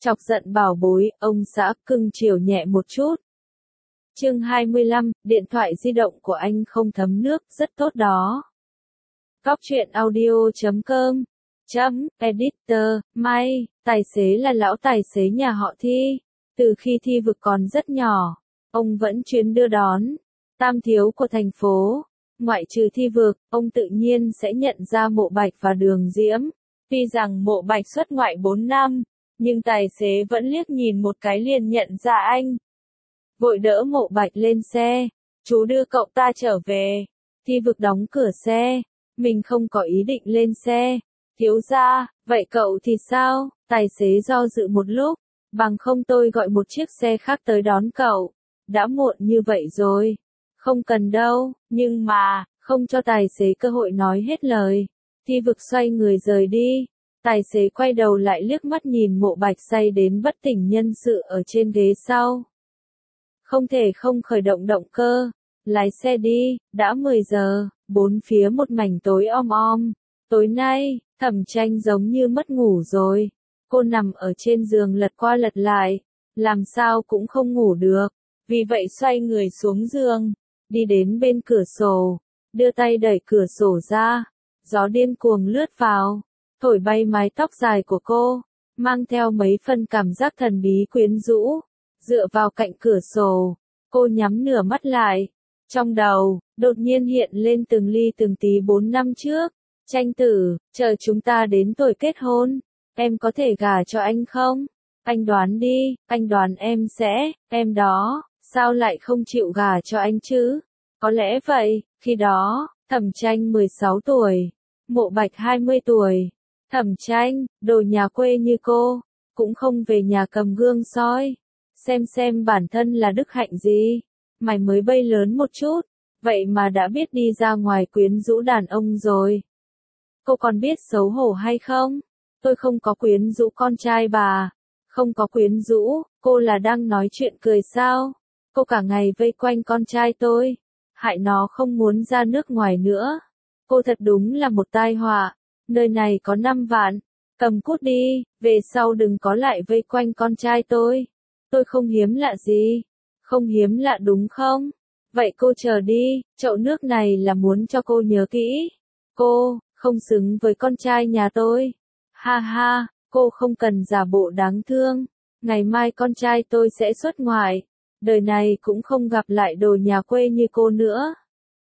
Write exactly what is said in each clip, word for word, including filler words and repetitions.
Chọc giận bảo bối, ông xã cưng chiều nhẹ một chút. Chương hai mươi lăm, điện thoại di động của anh không thấm nước, rất tốt đó. Góc truyện audio chấm com chấm editor, may, tài xế là lão tài xế nhà họ Thi. Từ khi Thi Vực còn rất nhỏ, ông vẫn chuyên đưa đón tam thiếu của thành phố. Ngoại trừ Thi Vực, ông tự nhiên sẽ nhận ra Mộ Bạch và Đường Diễm. Tuy rằng Mộ Bạch xuất ngoại bốn năm, nhưng tài xế vẫn liếc nhìn một cái liền nhận ra anh. Vội đỡ Mộ Bạch lên xe, chú đưa cậu ta trở về. Thi Vực đóng cửa xe, mình không có ý định lên xe. Thiếu gia, vậy cậu thì sao? Tài xế do dự một lúc, bằng không tôi gọi một chiếc xe khác tới đón cậu. Đã muộn như vậy rồi. Không cần đâu, nhưng mà, không cho tài xế cơ hội nói hết lời. Thi Vực xoay người rời đi. Tài xế quay đầu lại liếc mắt nhìn Mộ Bạch say đến bất tỉnh nhân sự ở trên ghế sau. Không thể không khởi động động cơ. Lái xe đi, đã mười giờ, bốn phía một mảnh tối om om. Tối nay, Thẩm Tranh giống như mất ngủ rồi. Cô nằm ở trên giường lật qua lật lại, làm sao cũng không ngủ được. Vì vậy xoay người xuống giường, đi đến bên cửa sổ, đưa tay đẩy cửa sổ ra. Gió điên cuồng lướt vào, thổi bay mái tóc dài của cô, mang theo mấy phân cảm giác thần bí quyến rũ. Dựa vào cạnh cửa sổ, cô nhắm nửa mắt lại. Trong đầu, đột nhiên hiện lên từng ly từng tí bốn năm trước. Tranh tử, chờ chúng ta đến tuổi kết hôn, em có thể gả cho anh không? Anh đoán đi, anh đoán em sẽ, em đó, sao lại không chịu gả cho anh chứ? Có lẽ vậy, khi đó, Thẩm Tranh mười sáu tuổi, Mộ Bạch hai mươi tuổi. Thẩm Tranh, đồ nhà quê như cô, cũng không về nhà cầm gương soi. Xem xem bản thân là đức hạnh gì. Mày mới bay lớn một chút, vậy mà đã biết đi ra ngoài quyến rũ đàn ông rồi. Cô còn biết xấu hổ hay không? Tôi không có quyến rũ con trai bà. Không có quyến rũ, cô là đang nói chuyện cười sao? Cô cả ngày vây quanh con trai tôi, hại nó không muốn ra nước ngoài nữa. Cô thật đúng là một tai họa. Nơi này có năm vạn, cầm cút đi, về sau đừng có lại vây quanh con trai tôi. Tôi không hiếm lạ gì. Không hiếm lạ đúng không? Vậy cô chờ đi, chậu nước này là muốn cho cô nhớ kỹ. Cô, không xứng với con trai nhà tôi. Ha ha, cô không cần giả bộ đáng thương. Ngày mai con trai tôi sẽ xuất ngoại. Đời này cũng không gặp lại đồ nhà quê như cô nữa.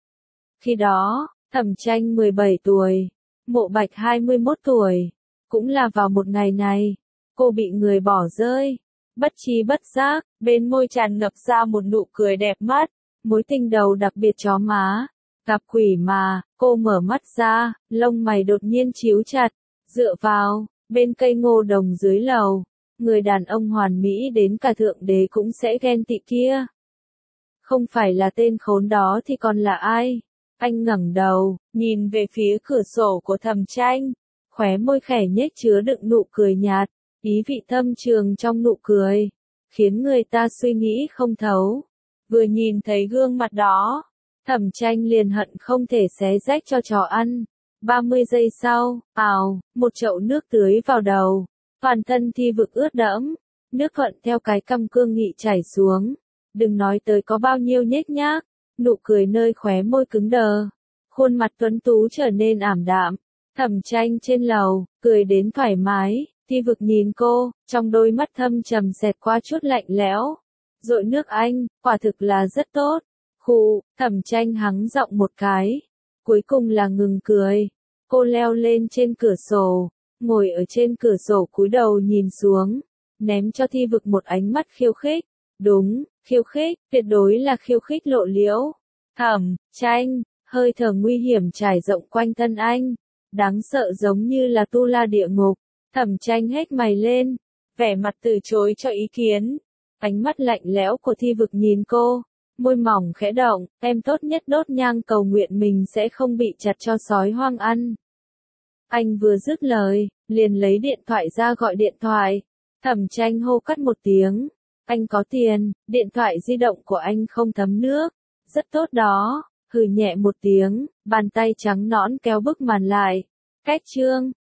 Khi đó, Thẩm Tranh mười bảy tuổi, Mộ Bạch hai mươi mốt tuổi. Cũng là vào một ngày này, cô bị người bỏ rơi. Bất tri bất giác, bên môi tràn ngập ra một nụ cười đẹp mắt, mối tình đầu đặc biệt chó má. Gặp quỷ mà, cô mở mắt ra, lông mày đột nhiên chíu chặt, dựa vào, bên cây ngô đồng dưới lầu. Người đàn ông hoàn mỹ đến cả thượng đế cũng sẽ ghen tị kia. Không phải là tên khốn đó thì còn là ai? Anh ngẩng đầu, nhìn về phía cửa sổ của Thẩm Tranh, khóe môi khẽ nhếch chứa đựng nụ cười nhạt. Ý vị thâm trường trong nụ cười, khiến người ta suy nghĩ không thấu. Vừa nhìn thấy gương mặt đó, Thẩm Tranh liền hận không thể xé rách cho chó ăn. ba mươi giây sau, ào, một chậu nước tưới vào đầu. Toàn thân Thi Vực ướt đẫm, nước thuận theo cái cằm cương nghị chảy xuống. Đừng nói tới có bao nhiêu nhếch nhác, nụ cười nơi khóe môi cứng đờ. Khuôn mặt tuấn tú trở nên ảm đạm. Thẩm Tranh trên lầu, cười đến thoải mái. Thi Vực nhìn cô, trong đôi mắt thâm trầm xẹt qua chút lạnh lẽo. Dội nước anh, quả thực là rất tốt. Khụ, Thẩm Tranh hắng giọng một cái. Cuối cùng là ngừng cười. Cô leo lên trên cửa sổ, ngồi ở trên cửa sổ cúi đầu nhìn xuống, ném cho Thi Vực một ánh mắt khiêu khích. Đúng, khiêu khích, tuyệt đối là khiêu khích lộ liễu. Thẩm Tranh, hơi thở nguy hiểm trải rộng quanh thân anh. Đáng sợ giống như là tu la địa ngục. Thẩm Tranh hét mày lên, vẻ mặt từ chối cho ý kiến. Ánh mắt lạnh lẽo của Thi Vực nhìn cô, môi mỏng khẽ động, em tốt nhất đốt nhang cầu nguyện mình sẽ không bị chặt cho sói hoang ăn. Anh vừa dứt lời, liền lấy điện thoại ra gọi điện thoại. Thẩm Tranh hô cắt một tiếng, anh có tiền, điện thoại di động của anh không thấm nước. Rất tốt đó, hừ nhẹ một tiếng, bàn tay trắng nõn kéo bức màn lại. Cách chương